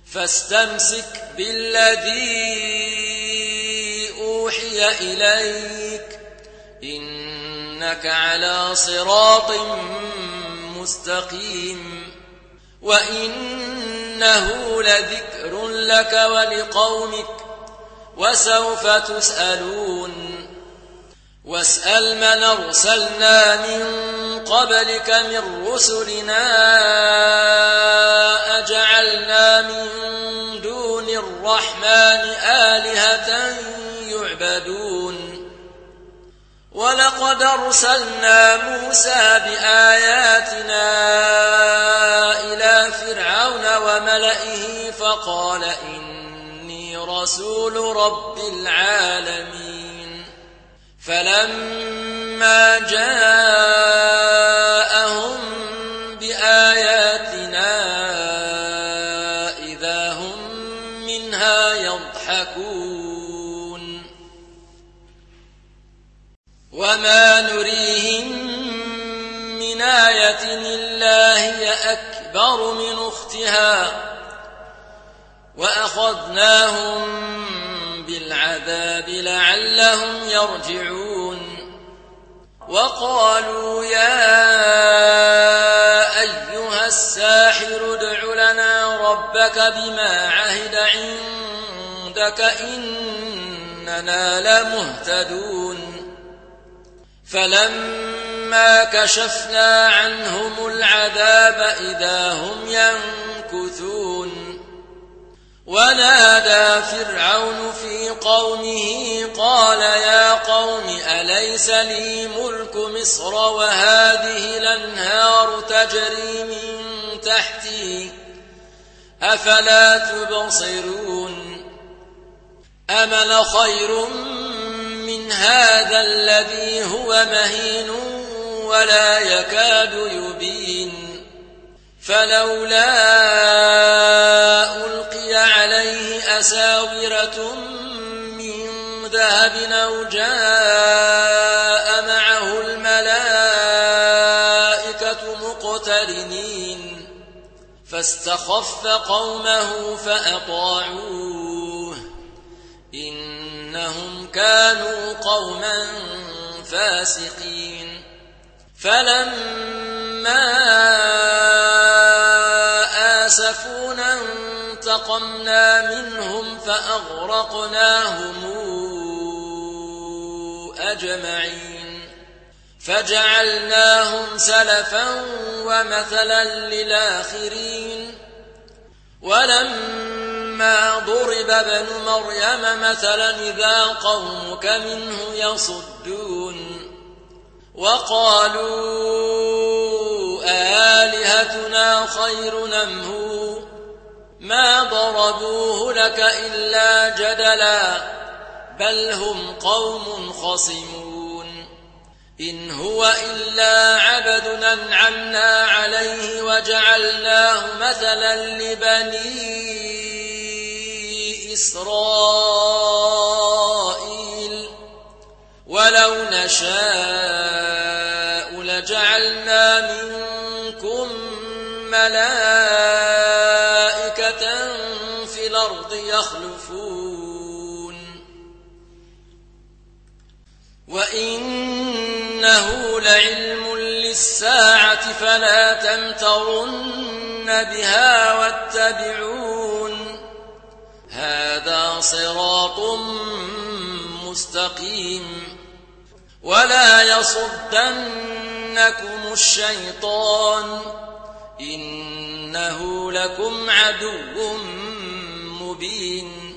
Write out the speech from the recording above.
فاستمسك بالذي أوحي إليك إنك على صراط مستقيم وإنه لذكر لك ولقومك وسوف تسألون واسأل من أرسلنا من قبلك من رسلنا أجعلنا من دون الرحمن آلهة يعبدون ولقد أرسلنا موسى بآياتنا إلى فرعون وملئه فقال إني رسول رب العالمين فلما جاءهم بآياتنا إذا هم منها يضحكون وما نريهم من آية إلا هي أكبر من أختها وأخذناهم بالعذاب لعلهم يرجعون وقالوا يا أيها الساحر ادع لنا ربك بما عهد عندك إننا لمهتدون فلما كشفنا عنهم العذاب إذا هم ينكثون ونادى فرعون في قومه قال يا قوم أليس لي ملك مصر وهذه الأنهار تجري من تحتي أفلا تبصرون أمن خير من هذا الذي هو مهين ولا يكاد يبين فلولا ألقي عليه أساورة من ذهب أو جاء معه الملائكة مقترنين فاستخف قومه فأطاعوه إنهم كانوا قوما فاسقين فلما آسفونا انتقمنا منهم فأغرقناهم أجمعين فجعلناهم سلفا ومثلا للآخرين ولما ضرب ابن مريم مثلا إذا قومك منه يصدون وقالوا آلهتنا خير أم هو ما ضربوه لك إلا جدلا بل هم قوم خصمون إن هو إلا عبد أنعمنا عليه وجعلناه مثلا لبني إسرائيل ولو نشاء لجعلنا منكم ملائكة في الأرض يخلفون وإنه لعلم للساعة فلا تمترن بها واتبعون هذا صراط مستقيم ولا يصدنكم الشيطان إنه لكم عدو مبين